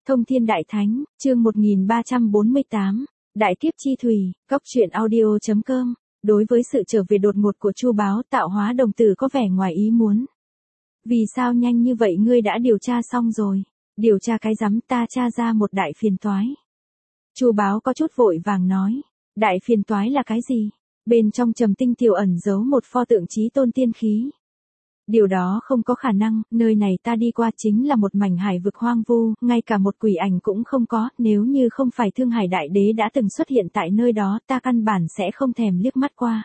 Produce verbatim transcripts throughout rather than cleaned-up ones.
Thông Thiên Đại Thánh, chương một nghìn ba trăm bốn mươi tám, Đại Kiếp Chi Thủy, Cốc truyện audio chấm com. Đối với sự trở về đột ngột của Chu Báo, Tạo Hóa đồng tử có vẻ ngoài ý muốn. Vì sao nhanh như vậy, ngươi đã điều tra xong rồi? Điều tra cái rắm, ta tra ra một đại phiền toái. Chu Báo có chút vội vàng nói, đại phiền toái là cái gì? Bên trong Trầm Tinh Tiểu ẩn giấu một pho tượng chí tôn tiên khí. Điều đó không có khả năng, nơi này ta đi qua chính là một mảnh hải vực hoang vu, ngay cả một quỷ ảnh cũng không có, nếu như không phải Thương Hải Đại Đế đã từng xuất hiện tại nơi đó, ta căn bản sẽ không thèm liếc mắt qua.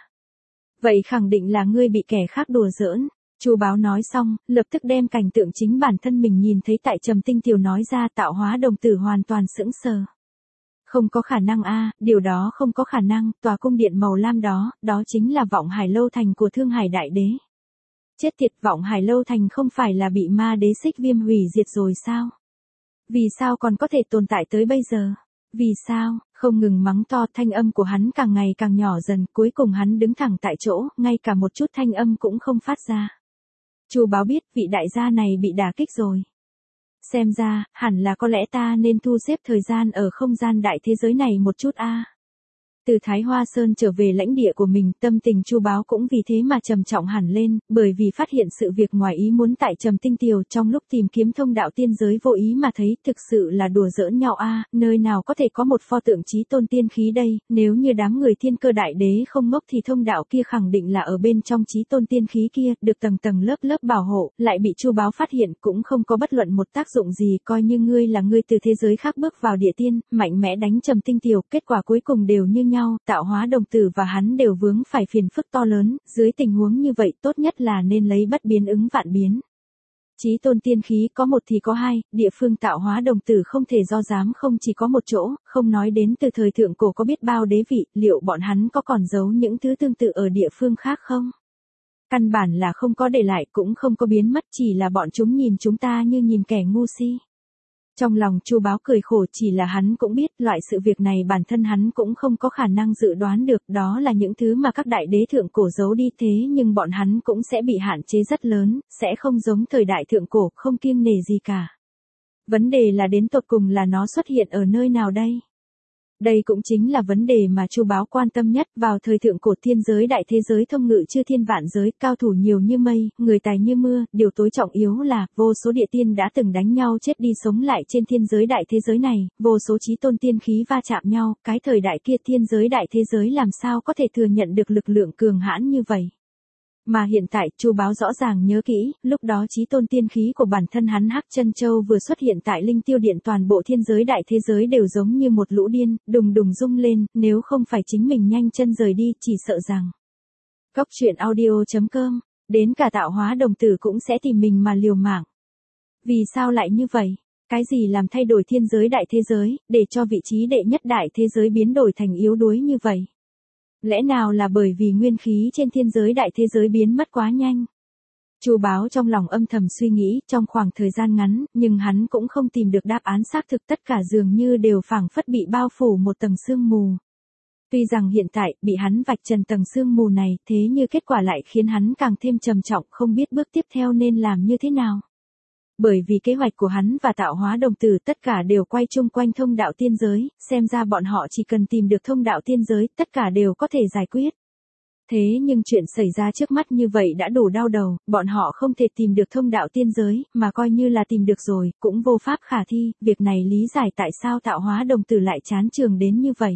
Vậy khẳng định là ngươi bị kẻ khác đùa giỡn. Chu Báo nói xong, lập tức đem cảnh tượng chính bản thân mình nhìn thấy tại Trầm Tinh Tiểu nói ra. Tạo Hóa đồng tử hoàn toàn sững sờ. Không có khả năng a, điều đó không có khả năng, tòa cung điện màu lam đó, đó chính là Vọng Hải Lâu Thành của Thương Hải Đại Đế. Chết tiệt, Vọng Hải Lâu Thành không phải là bị ma đế Xích Viêm hủy diệt rồi sao? Vì sao còn có thể tồn tại tới bây giờ? Vì sao? Không ngừng mắng to, thanh âm của hắn càng ngày càng nhỏ dần, cuối cùng hắn đứng thẳng tại chỗ, ngay cả một chút thanh âm cũng không phát ra. Chu Báo biết vị đại gia này bị đả kích rồi. Xem ra, hẳn là có lẽ ta nên thu xếp thời gian ở không gian đại thế giới này một chút a. Từ Thái Hoa Sơn trở về lãnh địa của mình, tâm tình Chu Báo cũng vì thế mà trầm trọng hẳn lên, bởi vì phát hiện sự việc ngoài ý muốn tại Trầm Tinh Tiểu trong lúc tìm kiếm thông đạo tiên giới vô ý mà thấy, thực sự là đùa giỡn nhau a, nơi nào có thể có một pho tượng chí tôn tiên khí đây, nếu như đám người Thiên Cơ Đại Đế không ngốc thì thông đạo kia khẳng định là ở bên trong chí tôn tiên khí kia, được tầng tầng lớp lớp bảo hộ, lại bị Chu Báo phát hiện cũng không có bất luận một tác dụng gì, coi như ngươi là ngươi từ thế giới khác bước vào địa tiên, mạnh mẽ đánh Trầm Tinh Tiểu, kết quả cuối cùng đều như nhau, Tạo Hóa đồng tử và hắn đều vướng phải phiền phức to lớn, dưới tình huống như vậy tốt nhất là nên lấy bất biến ứng vạn biến. Chí tôn tiên khí có một thì có hai, địa phương Tạo Hóa đồng tử không thể do dám không chỉ có một chỗ, không nói đến từ thời thượng cổ có biết bao đế vị, liệu bọn hắn có còn giấu những thứ tương tự ở địa phương khác không? Căn bản là không có để lại cũng không có biến mất, chỉ là bọn chúng nhìn chúng ta như nhìn kẻ ngu si. Trong lòng Chu Báo cười khổ, chỉ là hắn cũng biết loại sự việc này bản thân hắn cũng không có khả năng dự đoán được, đó là những thứ mà các đại đế thượng cổ giấu đi, thế nhưng bọn hắn cũng sẽ bị hạn chế rất lớn, sẽ không giống thời đại thượng cổ, không kiêng nể gì cả. Vấn đề là đến tột cùng là nó xuất hiện ở nơi nào đây? Đây cũng chính là vấn đề mà Chu Báo quan tâm nhất. Vào thời thượng cổ, thiên giới đại thế giới thông ngự chư thiên vạn giới, cao thủ nhiều như mây, người tài như mưa, điều tối trọng yếu là, vô số địa tiên đã từng đánh nhau chết đi sống lại trên thiên giới đại thế giới này, vô số chí tôn tiên khí va chạm nhau, cái thời đại kia thiên giới đại thế giới làm sao có thể thừa nhận được lực lượng cường hãn như vậy. Mà hiện tại, Chu Báo rõ ràng nhớ kỹ, lúc đó chí tôn tiên khí của bản thân hắn Hắc Chân Châu vừa xuất hiện tại Linh Tiêu Điện, toàn bộ thiên giới đại thế giới đều giống như một lũ điên, đùng đùng rung lên, nếu không phải chính mình nhanh chân rời đi, chỉ sợ rằng Cốc truyện audio chấm com, đến cả Tạo Hóa đồng tử cũng sẽ tìm mình mà liều mạng. Vì sao lại như vậy? Cái gì làm thay đổi thiên giới đại thế giới, để cho vị trí đệ nhất đại thế giới biến đổi thành yếu đuối như vậy? Lẽ nào là bởi vì nguyên khí trên thiên giới đại thế giới biến mất quá nhanh? Chu Báo trong lòng âm thầm suy nghĩ, trong khoảng thời gian ngắn, nhưng hắn cũng không tìm được đáp án xác thực, tất cả dường như đều phảng phất bị bao phủ một tầng sương mù. Tuy rằng hiện tại, bị hắn vạch trần tầng sương mù này, thế nhưng kết quả lại khiến hắn càng thêm trầm trọng, không biết bước tiếp theo nên làm như thế nào. Bởi vì kế hoạch của hắn và Tạo Hóa đồng tử tất cả đều quay chung quanh thông đạo tiên giới, xem ra bọn họ chỉ cần tìm được thông đạo tiên giới, tất cả đều có thể giải quyết. Thế nhưng chuyện xảy ra trước mắt như vậy đã đủ đau đầu, bọn họ không thể tìm được thông đạo tiên giới, mà coi như là tìm được rồi, cũng vô pháp khả thi, việc này lý giải tại sao Tạo Hóa đồng tử lại chán trường đến như vậy.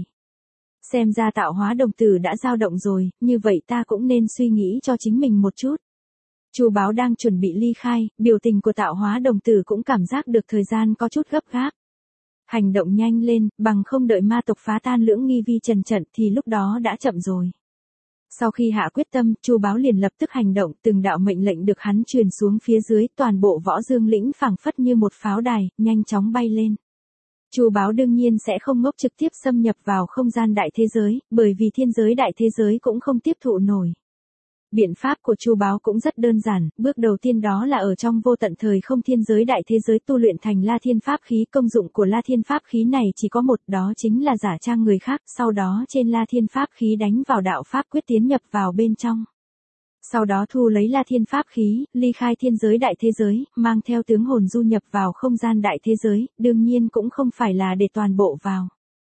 Xem ra Tạo Hóa đồng tử đã dao động rồi, như vậy ta cũng nên suy nghĩ cho chính mình một chút. Chu Báo đang chuẩn bị ly khai, biểu tình của Tạo Hóa đồng tử cũng cảm giác được thời gian có chút gấp gáp. Hành động nhanh lên, bằng không đợi ma tộc phá tan Lưỡng Nghi Vi Trần trận thì lúc đó đã chậm rồi. Sau khi hạ quyết tâm, Chu Báo liền lập tức hành động, từng đạo mệnh lệnh được hắn truyền xuống phía dưới, toàn bộ Võ Dương lĩnh phảng phất như một pháo đài, nhanh chóng bay lên. Chu Báo đương nhiên sẽ không ngốc trực tiếp xâm nhập vào không gian đại thế giới, bởi vì thiên giới đại thế giới cũng không tiếp thụ nổi. Biện pháp của Chu Báo cũng rất đơn giản, bước đầu tiên đó là ở trong vô tận thời không thiên giới đại thế giới tu luyện thành La Thiên pháp khí, công dụng của La Thiên pháp khí này chỉ có một, đó chính là giả trang người khác, sau đó trên La Thiên pháp khí đánh vào đạo pháp quyết tiến nhập vào bên trong. Sau đó thu lấy La Thiên pháp khí, ly khai thiên giới đại thế giới, mang theo tướng hồn du nhập vào không gian đại thế giới, đương nhiên cũng không phải là để toàn bộ vào.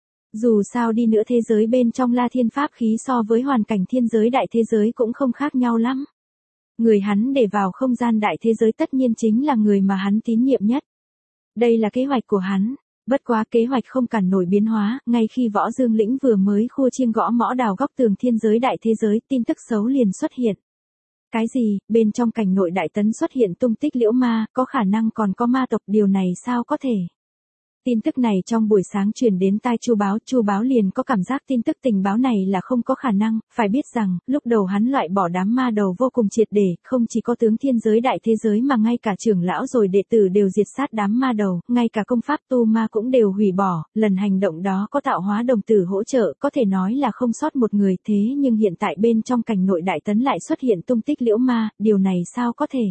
Dù sao đi nữa thế giới bên trong La Thiên pháp khí so với hoàn cảnh thiên giới đại thế giới cũng không khác nhau lắm. Người hắn để vào không gian đại thế giới tất nhiên chính là người mà hắn tín nhiệm nhất. Đây là kế hoạch của hắn. Bất quá kế hoạch không cản nổi biến hóa, ngay khi Võ Dương Lĩnh vừa mới khua chiêng gõ mõ đào góc tường thiên giới đại thế giới, tin tức xấu liền xuất hiện. Cái gì, bên trong cảnh nội đại tấn xuất hiện tung tích liễu ma, có khả năng còn có ma tộc, điều này sao có thể? Tin tức này trong buổi sáng truyền đến tai Chu Báo, Chu Báo liền có cảm giác tin tức tình báo này là không có khả năng, phải biết rằng, lúc đầu hắn loại bỏ đám ma đầu vô cùng triệt để, không chỉ có tướng thiên giới đại thế giới mà ngay cả trưởng lão rồi đệ tử đều diệt sát đám ma đầu, ngay cả công pháp tu ma cũng đều hủy bỏ, lần hành động đó có tạo hóa đồng tử hỗ trợ, có thể nói là không sót một người, thế nhưng hiện tại bên trong cảnh nội đại tấn lại xuất hiện tung tích liễu ma, điều này sao có thể?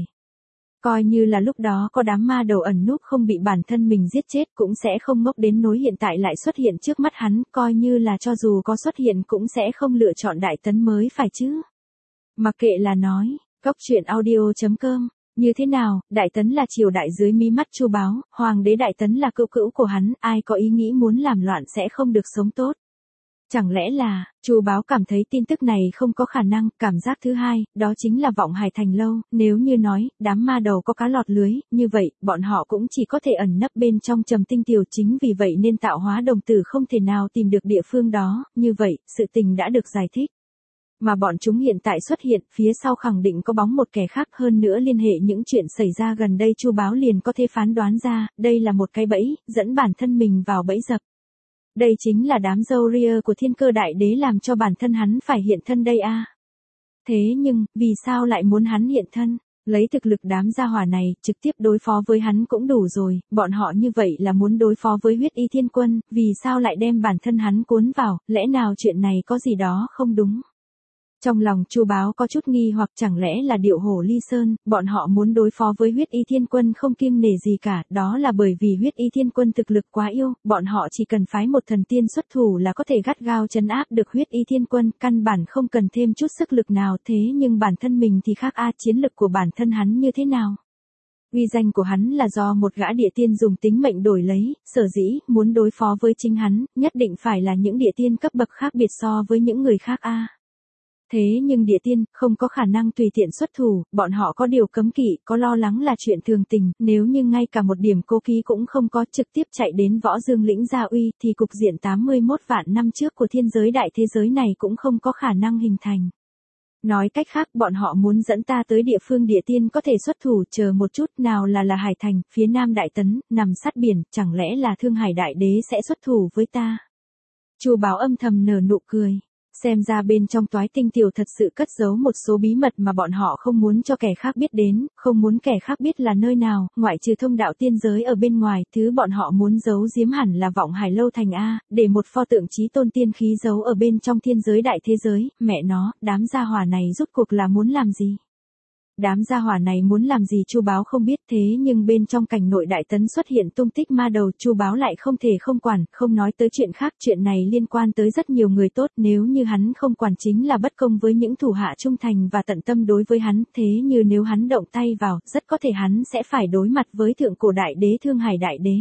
Coi như là lúc đó có đám ma đầu ẩn núp không bị bản thân mình giết chết cũng sẽ không ngốc đến nỗi hiện tại lại xuất hiện trước mắt hắn, coi như là cho dù có xuất hiện cũng sẽ không lựa chọn đại tấn mới phải chứ. Mặc kệ là nói, góc truyện audio chấm com, như thế nào, đại tấn là triều đại dưới mí mắt Chu Báo, hoàng đế đại tấn là cữu cữu của hắn, ai có ý nghĩ muốn làm loạn sẽ không được sống tốt. Chẳng lẽ là, Chu Báo cảm thấy tin tức này không có khả năng, cảm giác thứ hai, đó chính là vọng hải thành lâu, nếu như nói, đám ma đầu có cá lọt lưới, như vậy, bọn họ cũng chỉ có thể ẩn nấp bên trong trầm tinh tiểu, chính vì vậy nên tạo hóa đồng tử không thể nào tìm được địa phương đó, như vậy, sự tình đã được giải thích. Mà bọn chúng hiện tại xuất hiện, phía sau khẳng định có bóng một kẻ khác, hơn nữa liên hệ những chuyện xảy ra gần đây Chu Báo liền có thể phán đoán ra, đây là một cái bẫy, dẫn bản thân mình vào bẫy dập. Đây chính là đám dâu ria của thiên cơ đại đế làm cho bản thân hắn phải hiện thân đây a. Thế nhưng, vì sao lại muốn hắn hiện thân? Lấy thực lực đám gia hỏa này, trực tiếp đối phó với hắn cũng đủ rồi, bọn họ như vậy là muốn đối phó với huyết y thiên quân, vì sao lại đem bản thân hắn cuốn vào, lẽ nào chuyện này có gì đó không đúng? Trong lòng Chu Báo có chút nghi hoặc chẳng lẽ là điệu hổ ly sơn, bọn họ muốn đối phó với huyết y thiên quân không kiêng nể gì cả, đó là bởi vì huyết y thiên quân thực lực quá yêu, bọn họ chỉ cần phái một thần tiên xuất thủ là có thể gắt gao trấn áp được huyết y thiên quân, căn bản không cần thêm chút sức lực nào, thế nhưng bản thân mình thì khác a, chiến lực của bản thân hắn như thế nào? Uy danh của hắn là do một gã địa tiên dùng tính mệnh đổi lấy, sở dĩ, muốn đối phó với chính hắn, nhất định phải là những địa tiên cấp bậc khác biệt so với những người khác a. Thế nhưng địa tiên, không có khả năng tùy tiện xuất thủ, bọn họ có điều cấm kỵ, có lo lắng là chuyện thường tình, nếu như ngay cả một điểm cố kỵ cũng không có, trực tiếp chạy đến Võ Dương Lĩnh gia uy, thì cục diện tám mươi mốt vạn năm trước của thiên giới đại thế giới này cũng không có khả năng hình thành. Nói cách khác, bọn họ muốn dẫn ta tới địa phương địa tiên có thể xuất thủ, chờ một chút, nào là là Hải Thành, phía Nam Đại Tấn, nằm sát biển, chẳng lẽ là Thương Hải Đại Đế sẽ xuất thủ với ta? Chu Báo âm thầm nở nụ cười. Xem ra bên trong toái tinh tiểu thật sự cất giấu một số bí mật mà bọn họ không muốn cho kẻ khác biết đến, không muốn kẻ khác biết là nơi nào, ngoại trừ thông đạo tiên giới ở bên ngoài, thứ bọn họ muốn giấu giếm hẳn là vọng hải lâu thành A, để một pho tượng chí tôn tiên khí giấu ở bên trong thiên giới đại thế giới, mẹ nó, đám gia hỏa này rút cuộc là muốn làm gì? Đám gia hỏa này muốn làm gì Chu Báo không biết, thế nhưng bên trong cảnh nội đại tấn xuất hiện tung tích ma đầu, Chu Báo lại không thể không quản, không nói tới chuyện khác, chuyện này liên quan tới rất nhiều người tốt, nếu như hắn không quản chính là bất công với những thủ hạ trung thành và tận tâm đối với hắn, thế như nếu hắn động tay vào, rất có thể hắn sẽ phải đối mặt với thượng cổ đại đế Thương Hải Đại Đế.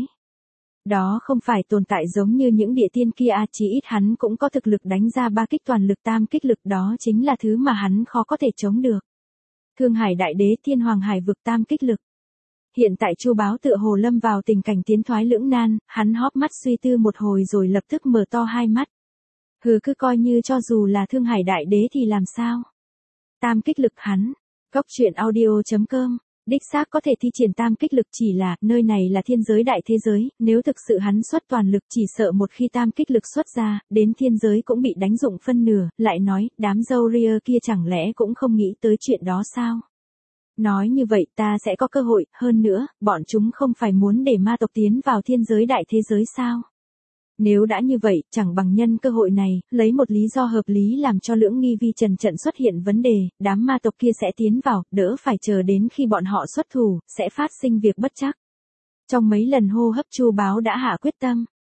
Đó không phải tồn tại giống như những địa tiên kia, chỉ ít hắn cũng có thực lực đánh ra ba kích toàn lực tam kích lực, đó chính là thứ mà hắn khó có thể chống được. Thương Hải Đại Đế, Thiên Hoàng Hải vực tam kích lực. Hiện tại Chu Báo tựa hồ lâm vào tình cảnh tiến thoái lưỡng nan, hắn hóp mắt suy tư một hồi rồi lập tức mở to hai mắt. Hừ, cứ coi như cho dù là Thương Hải Đại Đế thì làm sao? Tam kích lực hắn. Góc truyện audio chấm com. Đích xác có thể thi triển tam kích lực, chỉ là, nơi này là thiên giới đại thế giới, nếu thực sự hắn xuất toàn lực chỉ sợ một khi tam kích lực xuất ra, đến thiên giới cũng bị đánh dụng phân nửa, lại nói, đám dâu ria kia chẳng lẽ cũng không nghĩ tới chuyện đó sao? Nói như vậy ta sẽ có cơ hội, hơn nữa, bọn chúng không phải muốn để ma tộc tiến vào thiên giới đại thế giới sao? Nếu đã như vậy, chẳng bằng nhân cơ hội này, lấy một lý do hợp lý làm cho lưỡng nghi vi trần trận xuất hiện vấn đề, đám ma tộc kia sẽ tiến vào, đỡ phải chờ đến khi bọn họ xuất thủ, sẽ phát sinh việc bất trắc. Trong mấy lần hô hấp Chu Báo đã hạ quyết tâm,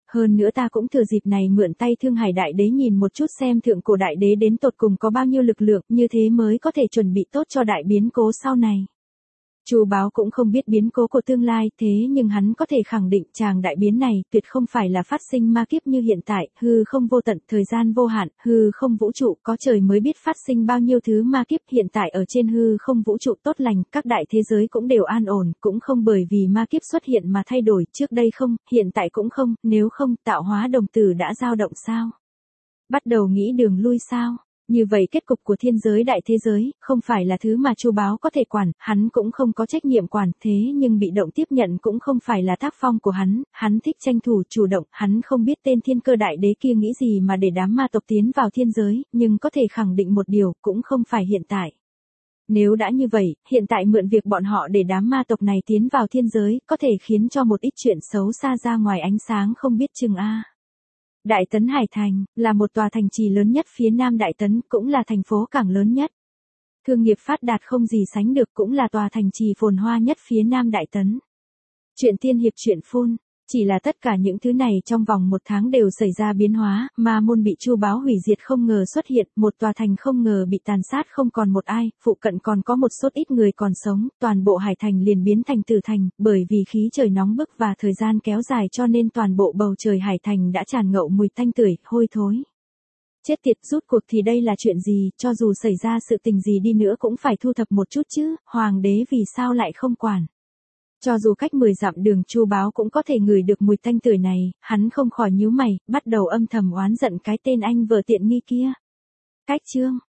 hơn nữa ta cũng thừa dịp này mượn tay Thương Hải Đại Đế nhìn một chút xem thượng cổ đại đế đến tột cùng có bao nhiêu lực lượng, như thế mới có thể chuẩn bị tốt cho đại biến cố sau này. Chu Báo cũng không biết biến cố của tương lai, thế nhưng hắn có thể khẳng định chàng đại biến này tuyệt không phải là phát sinh ma kiếp như hiện tại, hư không vô tận, thời gian vô hạn, hư không vũ trụ, có trời mới biết phát sinh bao nhiêu thứ ma kiếp. Hiện tại ở trên hư không vũ trụ tốt lành, các đại thế giới cũng đều an ổn, cũng không bởi vì ma kiếp xuất hiện mà thay đổi, trước đây không, hiện tại cũng không, nếu không, tạo hóa đồng tử đã dao động sao? Bắt đầu nghĩ đường lui sao? Như vậy kết cục của thiên giới đại thế giới, không phải là thứ mà Chu Báo có thể quản, hắn cũng không có trách nhiệm quản, thế nhưng bị động tiếp nhận cũng không phải là tác phong của hắn, hắn thích tranh thủ chủ động, hắn không biết tên thiên cơ đại đế kia nghĩ gì mà để đám ma tộc tiến vào thiên giới, nhưng có thể khẳng định một điều, cũng không phải hiện tại. Nếu đã như vậy, hiện tại mượn việc bọn họ để đám ma tộc này tiến vào thiên giới, có thể khiến cho một ít chuyện xấu xa ra ngoài ánh sáng không biết chừng a. Đại Tấn Hải Thành, là một tòa thành trì lớn nhất phía Nam Đại Tấn, cũng là thành phố cảng lớn nhất. Thương nghiệp phát đạt không gì sánh được, cũng là tòa thành trì phồn hoa nhất phía Nam Đại Tấn. Chuyện tiên hiệp chuyện phun, chỉ là tất cả những thứ này trong vòng một tháng đều xảy ra biến hóa, ma môn bị Chu Báo hủy diệt không ngờ xuất hiện, một tòa thành không ngờ bị tàn sát không còn một ai, phụ cận còn có một số ít người còn sống, toàn bộ hải thành liền biến thành tử thành, bởi vì khí trời nóng bức và thời gian kéo dài cho nên toàn bộ bầu trời hải thành đã tràn ngậu mùi tanh tưởi, hôi thối. Chết tiệt, rút cuộc thì đây là chuyện gì, cho dù xảy ra sự tình gì đi nữa cũng phải thu thập một chút chứ, hoàng đế vì sao lại không quản. Cho dù cách mười dặm đường, Chu Báo cũng có thể ngửi được mùi tanh tưởi này, hắn không khỏi nhíu mày, bắt đầu âm thầm oán giận cái tên anh vợ tiện nghi kia. Cách chương